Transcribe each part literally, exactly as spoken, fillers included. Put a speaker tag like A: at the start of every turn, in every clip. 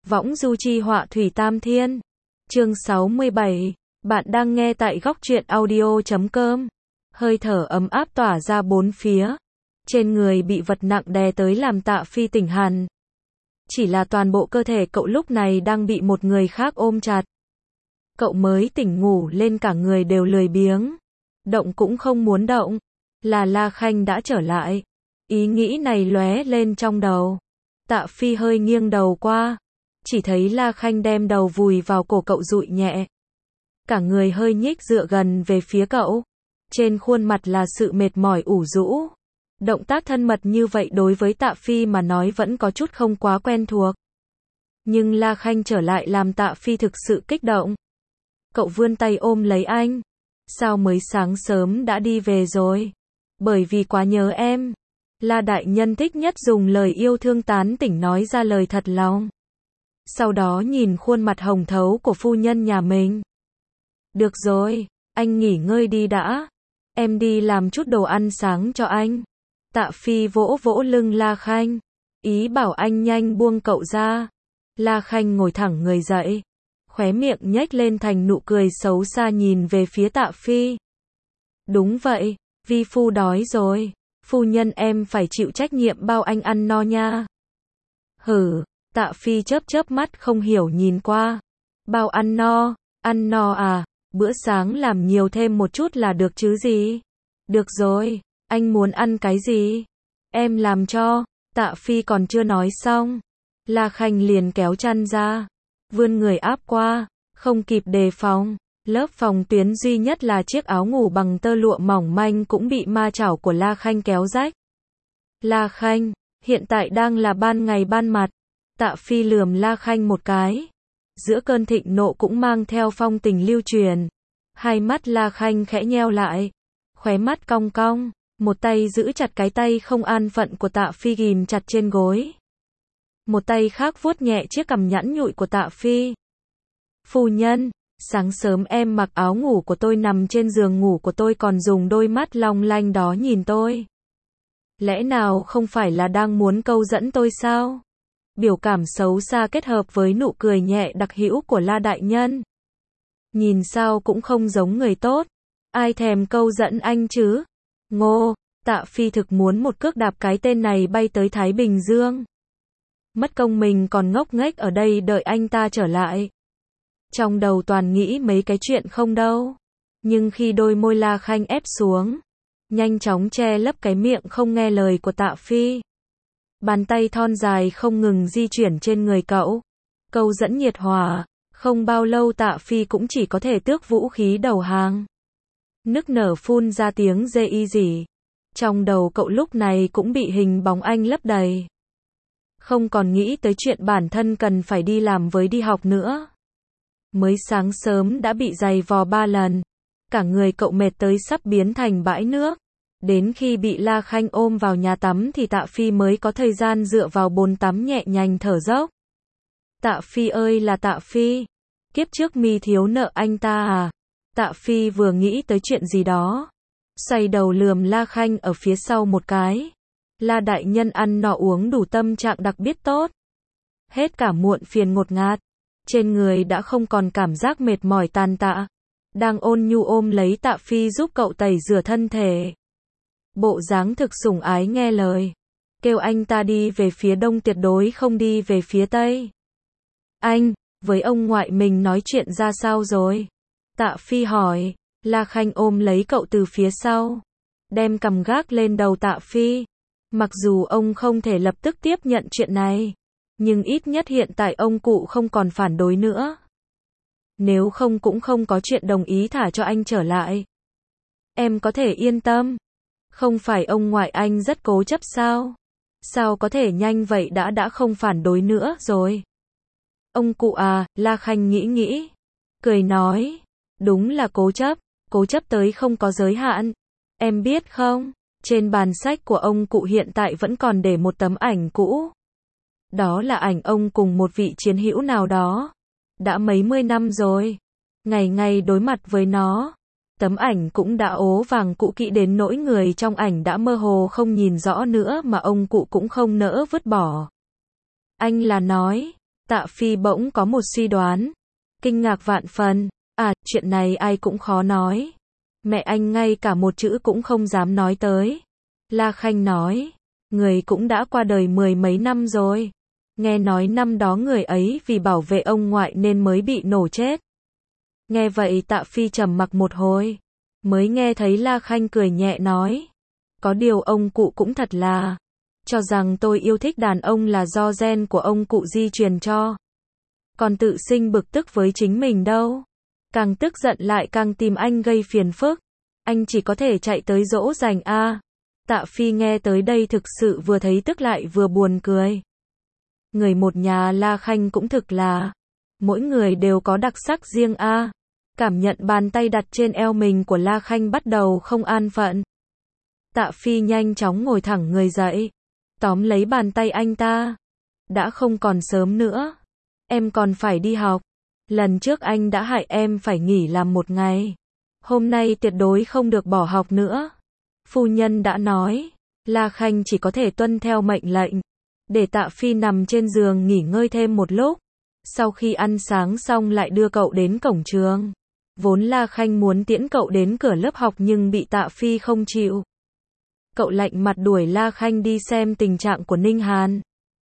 A: Võng du chi họa thủy tam thiên. Chương sáu mươi bảy. Bạn đang nghe tại góc truyện audio chấm com. Hơi thở ấm áp tỏa ra bốn phía. Trên người bị vật nặng đè tới làm Tạ Phi tỉnh hẳn. Chỉ là toàn bộ cơ thể cậu lúc này đang bị một người khác ôm chặt. Cậu mới tỉnh ngủ lên cả người đều lười biếng. Động cũng không muốn động. Là La Khanh đã trở lại. Ý nghĩ này lóe lên trong đầu. Tạ Phi hơi nghiêng đầu qua. Chỉ thấy La Khanh đem đầu vùi vào cổ cậu dụi nhẹ. Cả người hơi nhích dựa gần về phía cậu. Trên khuôn mặt là sự mệt mỏi ủ rũ. Động tác thân mật như vậy đối với Tạ Phi mà nói vẫn có chút không quá quen thuộc. Nhưng La Khanh trở lại làm Tạ Phi thực sự kích động. Cậu vươn tay ôm lấy anh. Sao mới sáng sớm đã đi về rồi? Bởi vì quá nhớ em. La đại nhân thích nhất dùng lời yêu thương tán tỉnh nói ra lời thật lòng. Sau đó nhìn khuôn mặt hồng thấu của phu nhân nhà mình. Được rồi, anh nghỉ ngơi đi đã. Em đi làm chút đồ ăn sáng cho anh. Tạ Phi vỗ vỗ lưng La Khanh. Ý bảo anh nhanh buông cậu ra. La Khanh ngồi thẳng người dậy. Khóe miệng nhếch lên thành nụ cười xấu xa nhìn về phía Tạ Phi. Đúng vậy, vi phu đói rồi. Phu nhân em phải chịu trách nhiệm bao anh ăn no nha. Hử, Tạ Phi chớp chớp mắt không hiểu nhìn qua. Bao ăn no, ăn no à, bữa sáng làm nhiều thêm một chút là được chứ gì. Được rồi, anh muốn ăn cái gì? Em làm cho. Tạ Phi còn chưa nói xong. La Khanh liền kéo chăn ra. Vươn người áp qua, không kịp đề phòng. Lớp phòng tuyến duy nhất là chiếc áo ngủ bằng tơ lụa mỏng manh cũng bị ma chảo của La Khanh kéo rách. La Khanh, hiện tại đang là ban ngày ban mặt. Tạ Phi lườm La Khanh một cái. Giữa cơn thịnh nộ cũng mang theo phong tình lưu truyền. Hai mắt La Khanh khẽ nheo lại. Khóe mắt cong cong. Một tay giữ chặt cái tay không an phận của Tạ Phi ghim chặt trên gối. Một tay khác vuốt nhẹ chiếc cằm nhẵn nhụi của Tạ Phi. Phu nhân, sáng sớm em mặc áo ngủ của tôi nằm trên giường ngủ của tôi còn dùng đôi mắt long lanh đó nhìn tôi. Lẽ nào không phải là đang muốn câu dẫn tôi sao? Biểu cảm xấu xa kết hợp với nụ cười nhẹ đặc hữu của La đại nhân. Nhìn sao cũng không giống người tốt. Ai thèm câu dẫn anh chứ? Ngô, Tạ Phi thực muốn một cước đạp cái tên này bay tới Thái Bình Dương. Mất công mình còn ngốc nghếch ở đây đợi anh ta trở lại. Trong đầu toàn nghĩ mấy cái chuyện không đâu. Nhưng khi đôi môi La Khanh ép xuống, nhanh chóng che lấp cái miệng không nghe lời của Tạ Phi. Bàn tay thon dài không ngừng di chuyển trên người cậu. Câu dẫn nhiệt hỏa. Không bao lâu Tạ Phi cũng chỉ có thể tước vũ khí đầu hàng. Nức nở phun ra tiếng dê y dỉ. Trong đầu cậu lúc này cũng bị hình bóng anh lấp đầy. Không còn nghĩ tới chuyện bản thân cần phải đi làm với đi học nữa. Mới sáng sớm đã bị giày vò ba lần. Cả người cậu mệt tới sắp biến thành bãi nước. Đến khi bị La Khanh ôm vào nhà tắm thì Tạ Phi mới có thời gian dựa vào bồn tắm nhẹ nhàng thở dốc. Tạ Phi ơi là Tạ Phi. Kiếp trước mi thiếu nợ anh ta à? Tạ Phi vừa nghĩ tới chuyện gì đó. Xoay đầu lườm La Khanh ở phía sau một cái. La đại nhân ăn no uống đủ tâm trạng đặc biệt tốt. Hết cả muộn phiền ngột ngạt. Trên người đã không còn cảm giác mệt mỏi tàn tạ. Đang ôn nhu ôm lấy Tạ Phi giúp cậu tẩy rửa thân thể. Bộ dáng thực sủng ái nghe lời. Kêu anh ta đi về phía đông tuyệt đối không đi về phía tây. Anh, với ông ngoại mình nói chuyện ra sao rồi? Tạ Phi hỏi. La Khanh ôm lấy cậu từ phía sau. Đem cằm gác lên đầu Tạ Phi. Mặc dù ông không thể lập tức tiếp nhận chuyện này. Nhưng ít nhất hiện tại ông cụ không còn phản đối nữa. Nếu không cũng không có chuyện đồng ý thả cho anh trở lại. Em có thể yên tâm. Không phải ông ngoại anh rất cố chấp sao? Sao có thể nhanh vậy đã đã không phản đối nữa rồi? Ông cụ à, La Khanh nghĩ nghĩ. Cười nói. Đúng là cố chấp. Cố chấp tới không có giới hạn. Em biết không? Trên bàn sách của ông cụ hiện tại vẫn còn để một tấm ảnh cũ. Đó là ảnh ông cùng một vị chiến hữu nào đó. Đã mấy mươi năm rồi. Ngày ngày đối mặt với nó. Tấm ảnh cũng đã ố vàng cũ kỹ đến nỗi người trong ảnh đã mơ hồ không nhìn rõ nữa mà ông cụ cũng không nỡ vứt bỏ. Anh là nói, Tạ Phi bỗng có một suy đoán. Kinh ngạc vạn phần. À, chuyện này ai cũng khó nói. Mẹ anh ngay cả một chữ cũng không dám nói tới. La Khanh nói. Người cũng đã qua đời mười mấy năm rồi. Nghe nói năm đó người ấy vì bảo vệ ông ngoại nên mới bị nổ chết. Nghe vậy Tạ Phi trầm mặc một hồi. Mới nghe thấy La Khanh cười nhẹ nói. Có điều ông cụ cũng thật là. Cho rằng tôi yêu thích đàn ông là do gen của ông cụ di truyền cho. Còn tự sinh bực tức với chính mình đâu. Càng tức giận lại càng tìm anh gây phiền phức. Anh chỉ có thể chạy tới dỗ dành a. À. Tạ Phi nghe tới đây thực sự vừa thấy tức lại vừa buồn cười. Người một nhà La Khanh cũng thực là. Mỗi người đều có đặc sắc riêng a. À. Cảm nhận bàn tay đặt trên eo mình của La Khanh bắt đầu không an phận. Tạ Phi nhanh chóng ngồi thẳng người dậy. Tóm lấy bàn tay anh ta. Đã không còn sớm nữa. Em còn phải đi học. Lần trước anh đã hại em phải nghỉ làm một ngày. Hôm nay tuyệt đối không được bỏ học nữa. Phu nhân đã nói. La Khanh chỉ có thể tuân theo mệnh lệnh. Để Tạ Phi nằm trên giường nghỉ ngơi thêm một lúc. Sau khi ăn sáng xong lại đưa cậu đến cổng trường. Vốn La Khanh muốn tiễn cậu đến cửa lớp học nhưng bị Tạ Phi không chịu. Cậu lạnh mặt đuổi La Khanh đi xem tình trạng của Ninh Hàn.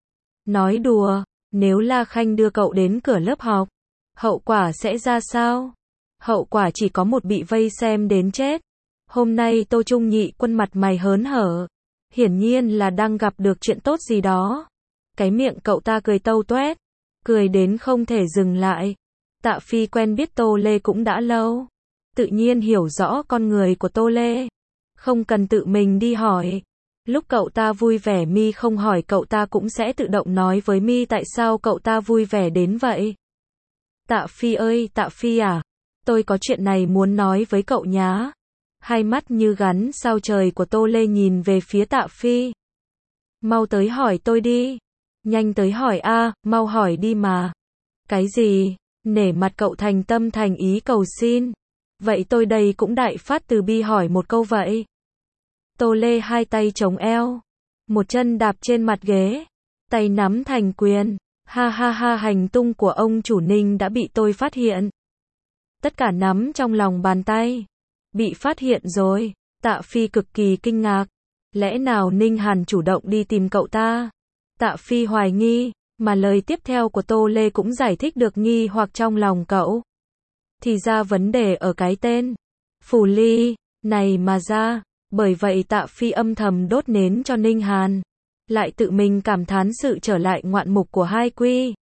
A: Nói đùa, nếu La Khanh đưa cậu đến cửa lớp học, hậu quả sẽ ra sao? Hậu quả chỉ có một bị vây xem đến chết. Hôm nay Tô Trung Nhị Quân mặt mày hớn hở. Hiển nhiên là đang gặp được chuyện tốt gì đó. Cái miệng cậu ta cười tâu toét. Cười đến không thể dừng lại. Tạ Phi quen biết Tô Lê cũng đã lâu. Tự nhiên hiểu rõ con người của Tô Lê. Không cần tự mình đi hỏi. Lúc cậu ta vui vẻ mi không hỏi cậu ta cũng sẽ tự động nói với mi tại sao cậu ta vui vẻ đến vậy. Tạ Phi ơi, Tạ Phi à, tôi có chuyện này muốn nói với cậu nhá. Hai mắt như gắn sao trời của Tô Lê nhìn về phía Tạ Phi. Mau tới hỏi tôi đi. Nhanh tới hỏi a, à, mau hỏi đi mà. Cái gì? Nể mặt cậu thành tâm thành ý cầu xin. Vậy tôi đây cũng đại phát từ bi hỏi một câu vậy. Tô Lê hai tay chống eo, một chân đạp trên mặt ghế, tay nắm thành quyền. Ha ha ha, hành tung của ông chủ Ninh đã bị tôi phát hiện. Tất cả nắm trong lòng bàn tay. Bị phát hiện rồi. Tạ Phi cực kỳ kinh ngạc. Lẽ nào Ninh Hàn chủ động đi tìm cậu ta? Tạ Phi hoài nghi, mà lời tiếp theo của Tô Lê cũng giải thích được nghi hoặc trong lòng cậu. Thì ra vấn đề ở cái tên Phù Ly này mà ra. Bởi vậy Tạ Phi âm thầm đốt nến cho Ninh Hàn. Lại tự mình cảm thán sự trở lại ngoạn mục của hai quy.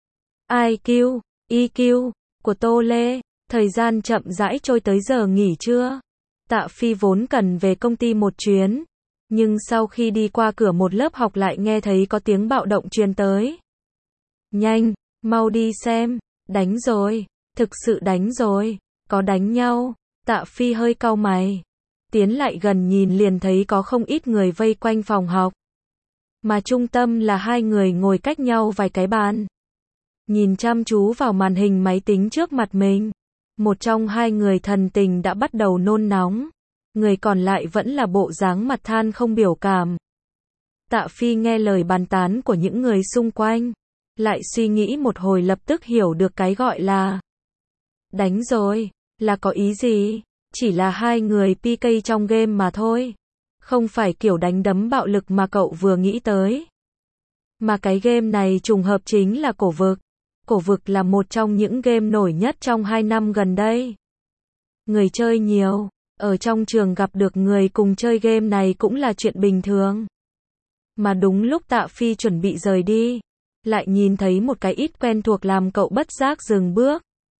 A: I Q, E Q của Tô Lê. Thời gian chậm rãi trôi tới giờ nghỉ trưa. Tạ Phi vốn cần về công ty một chuyến. Nhưng sau khi đi qua cửa một lớp học lại nghe thấy có tiếng bạo động truyền tới. Nhanh, mau đi xem. Đánh rồi. Thực sự đánh rồi. Có đánh nhau. Tạ Phi hơi cau mày. Tiến lại gần nhìn liền thấy có không ít người vây quanh phòng học. Mà trung tâm là hai người ngồi cách nhau vài cái bàn. Nhìn chăm chú vào màn hình máy tính trước mặt mình. Một trong hai người thần tình đã bắt đầu nôn nóng. Người còn lại vẫn là bộ dáng mặt than không biểu cảm. Tạ Phi nghe lời bàn tán của những người xung quanh. Lại suy nghĩ một hồi lập tức hiểu được cái gọi là đánh rồi, là có ý gì? Chỉ là hai người pê ca trong game mà thôi. Không phải kiểu đánh đấm bạo lực mà cậu vừa nghĩ tới. Mà cái game này trùng hợp chính là Cổ Vực. Cổ Vực là một trong những game nổi nhất trong hai năm gần đây. Người chơi nhiều, ở trong trường gặp được người cùng chơi game này cũng là chuyện bình thường. Mà đúng lúc Tạ Phi chuẩn bị rời đi, lại nhìn thấy một cái ít quen thuộc làm cậu bất giác dừng bước.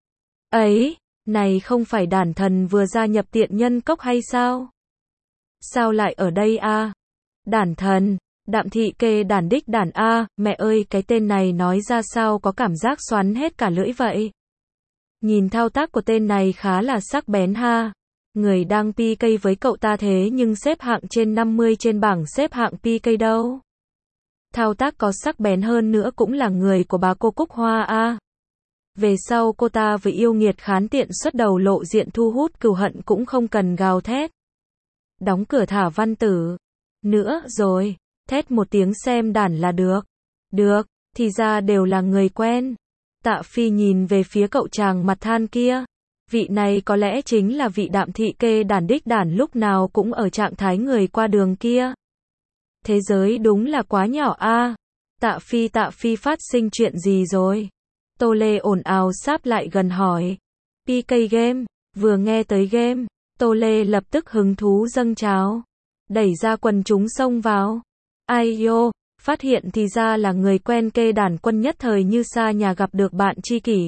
A: Ấy, này không phải đản thần vừa gia nhập tiện nhân cốc hay sao? Sao lại ở đây a? À? Đản thần, Đạm Thị Kê đản đích đản a, à, mẹ ơi cái tên này nói ra sao có cảm giác xoắn hết cả lưỡi vậy. Nhìn thao tác của tên này khá là sắc bén ha. Người đang pê ca với cậu ta thế nhưng xếp hạng trên năm mươi trên bảng xếp hạng pê ca đâu. Thao tác có sắc bén hơn nữa cũng là người của bà cô Cúc Hoa a. À. Về sau cô ta với yêu nghiệt khán tiện xuất đầu lộ diện thu hút cừu hận cũng không cần gào thét. Đóng cửa thả văn tử. Nữa rồi, thét một tiếng xem đản là được. Được, Thì ra đều là người quen. Tạ Phi nhìn về phía cậu chàng mặt than kia. Vị này có lẽ chính là vị Đạm thị kê đàn đích đản lúc nào cũng ở trạng thái người qua đường kia. Thế giới đúng là quá nhỏ a. À. Tạ Phi Tạ Phi phát sinh chuyện gì rồi? Tô Lê ồn ào sáp lại gần hỏi. pê ca game, vừa nghe tới game, Tô Lê lập tức hứng thú dâng trào. Đẩy ra quần chúng xông vào. Ai yo, phát hiện thì ra là người quen kê đàn quân nhất thời như xa nhà gặp được bạn tri kỷ.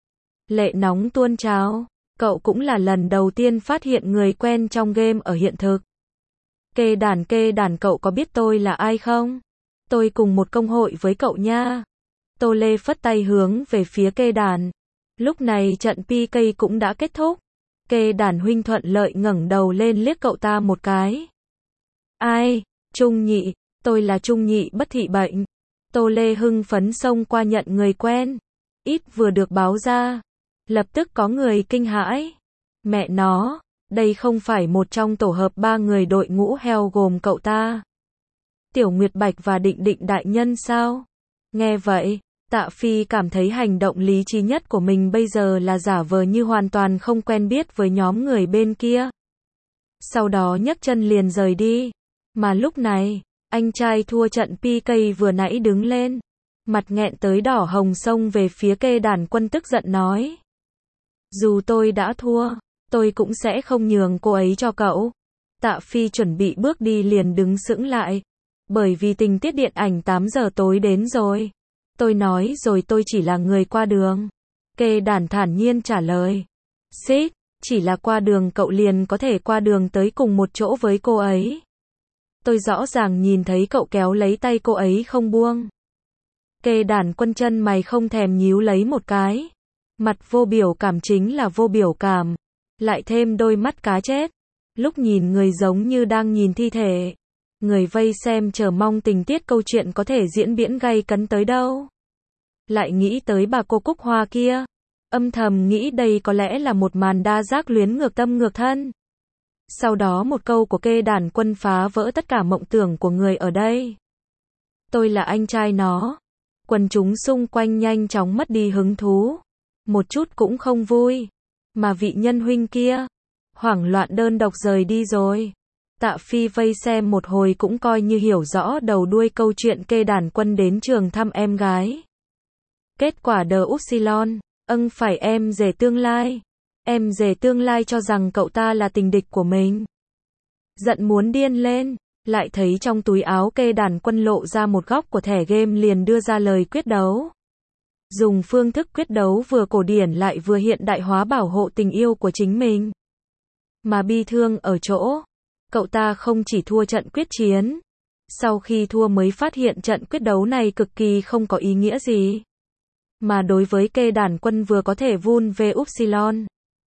A: Lệ nóng tuôn trào, cậu cũng là lần đầu tiên phát hiện người quen trong game ở hiện thực. Kê đàn kê đàn cậu có biết tôi là ai không? Tôi cùng một công hội với cậu nha. Tô Lê phất tay hướng về phía kê đàn. Lúc này trận pê ca cũng đã kết thúc. Kê đàn huynh thuận lợi ngẩng đầu lên liếc cậu ta một cái. Ai? Trung Nhị, tôi là Trung Nhị bất thị bệnh. Tô Lê hưng phấn xông qua nhận người quen. Ít vừa được báo ra. Lập tức có người kinh hãi. Mẹ nó, đây không phải một trong tổ hợp ba người đội ngũ heo gồm cậu ta. Tiểu Nguyệt Bạch và Định Định đại nhân sao? Nghe vậy, Tạ Phi cảm thấy hành động lý trí nhất của mình bây giờ là giả vờ như hoàn toàn không quen biết với nhóm người bên kia. Sau đó nhấc chân liền rời đi. Mà lúc này, anh trai thua trận pê ca vừa nãy đứng lên. Mặt nghẹn tới đỏ hồng xông về phía kê đàn quân tức giận nói. Dù tôi đã thua, tôi cũng sẽ không nhường cô ấy cho cậu. Tạ Phi chuẩn bị bước đi liền đứng sững lại. Bởi vì tình tiết điện ảnh tám giờ tối đến rồi. Tôi nói rồi tôi chỉ là người qua đường. Kê đàn thản nhiên trả lời. Xích, chỉ là qua đường cậu liền có thể qua đường tới cùng một chỗ với cô ấy. Tôi rõ ràng nhìn thấy cậu kéo lấy tay cô ấy không buông. Kê đàn quân chân mày không thèm nhíu lấy một cái. Mặt vô biểu cảm chính là vô biểu cảm. Lại thêm đôi mắt cá chết. Lúc nhìn người giống như đang nhìn thi thể. Người vây xem chờ mong tình tiết câu chuyện có thể diễn biến gay cấn tới đâu. Lại nghĩ tới bà cô Cúc Hoa kia. Âm thầm nghĩ đây có lẽ là một màn đa giác luyến ngược tâm ngược thân. Sau đó một câu của kê đàn quân phá vỡ tất cả mộng tưởng của người ở đây. Tôi là anh trai nó. Quần chúng xung quanh nhanh chóng mất đi hứng thú. Một chút cũng không vui. Mà vị nhân huynh kia, hoảng loạn đơn độc rời đi rồi. Tạ Phi vây xem một hồi cũng coi như hiểu rõ đầu đuôi câu chuyện kê đàn quân đến trường thăm em gái. Kết quả đờ Upsilon, âng phải em rể tương lai. Em rể tương lai cho rằng cậu ta là tình địch của mình. Giận muốn điên lên, lại thấy trong túi áo kê đàn quân lộ ra một góc của thẻ game liền đưa ra lời quyết đấu. Dùng phương thức quyết đấu vừa cổ điển lại vừa hiện đại hóa bảo hộ tình yêu của chính mình. Mà bi thương ở chỗ, cậu ta không chỉ thua trận quyết chiến. Sau khi thua mới phát hiện trận quyết đấu này cực kỳ không có ý nghĩa gì. Mà đối với kê đàn quân vừa có thể vun về Upsilon.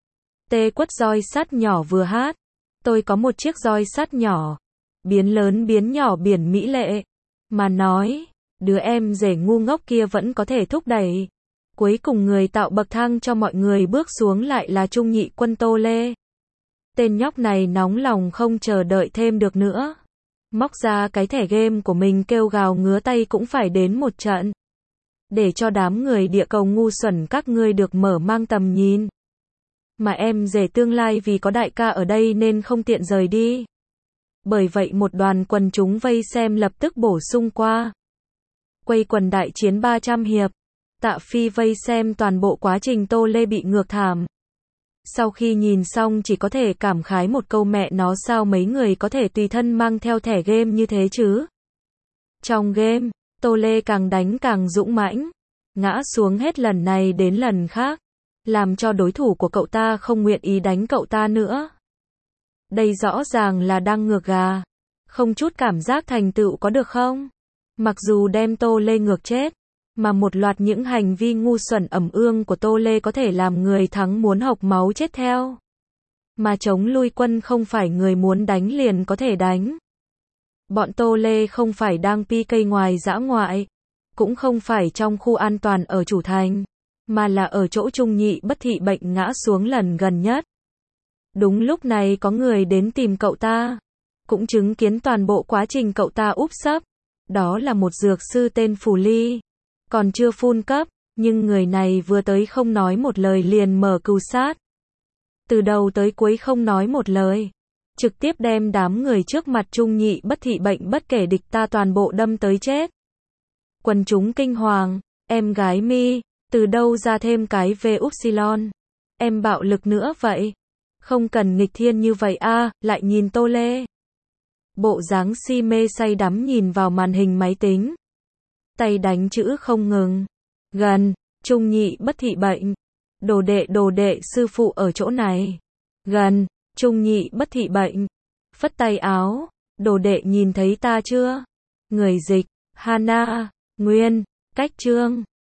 A: Tê quất roi sắt nhỏ vừa hát. Tôi có một chiếc roi sắt nhỏ. Biến lớn biến nhỏ biển mỹ lệ. Mà nói, đứa em rể ngu ngốc kia vẫn có thể thúc đẩy. Cuối cùng người tạo bậc thang cho mọi người bước xuống lại là Trung Nhị quân Tô Lê. Tên nhóc này nóng lòng không chờ đợi thêm được nữa. Móc ra cái thẻ game của mình kêu gào ngứa tay cũng phải đến một trận. Để cho đám người địa cầu ngu xuẩn các ngươi được mở mang tầm nhìn. Mà em rể tương lai vì có đại ca ở đây nên không tiện rời đi. Bởi vậy một đoàn quần chúng vây xem lập tức bổ sung qua. Quây quần đại chiến ba trăm hiệp. Tạ Phi vây xem toàn bộ quá trình Tô Lê bị ngược thảm. Sau khi nhìn xong chỉ có thể cảm khái một câu mẹ nó sao mấy người có thể tùy thân mang theo thẻ game như thế chứ. Trong game, Tô Lê càng đánh càng dũng mãnh. Ngã xuống hết lần này đến lần khác. Làm cho đối thủ của cậu ta không nguyện ý đánh cậu ta nữa. Đây rõ ràng là đang ngược gà. Không chút cảm giác thành tựu có được không? Mặc dù đem Tô Lê ngược chết. Mà một loạt những hành vi ngu xuẩn ẩm ương của Tô Lê có thể làm người thắng muốn hộc máu chết theo. Mà chống lui quân không phải người muốn đánh liền có thể đánh. Bọn Tô Lê không phải đang pê ca ngoài dã ngoại. Cũng không phải trong khu an toàn ở chủ thành. Mà là ở chỗ Trung Nhị bất thị bệnh ngã xuống lần gần nhất. Đúng lúc này có người đến tìm cậu ta. Cũng chứng kiến toàn bộ quá trình cậu ta úp sấp. Đó là một dược sư tên Phù Ly. Còn chưa phun cấp, nhưng người này vừa tới không nói một lời liền mở cừu sát. Từ đầu tới cuối không nói một lời. Trực tiếp đem đám người trước mặt Trung Nhị Bất Thị bệnh bất kể địch ta toàn bộ đâm tới chết. Quần chúng kinh hoàng, em gái mi, từ đâu ra thêm cái V upsilon? Em bạo lực nữa vậy? Không cần nghịch thiên như vậy a, lại nhìn Tô Lê. Bộ dáng si mê say đắm nhìn vào màn hình máy tính. Tay đánh chữ không ngừng. Gần, Trung Nhị Bất Thị bệnh. Đồ đệ đồ đệ sư phụ ở chỗ này. Gần, Trung Nhị Bất Thị bệnh. Phất tay áo, đồ đệ nhìn thấy ta chưa? Người dịch, Hana, Nguyên, Cách Trương.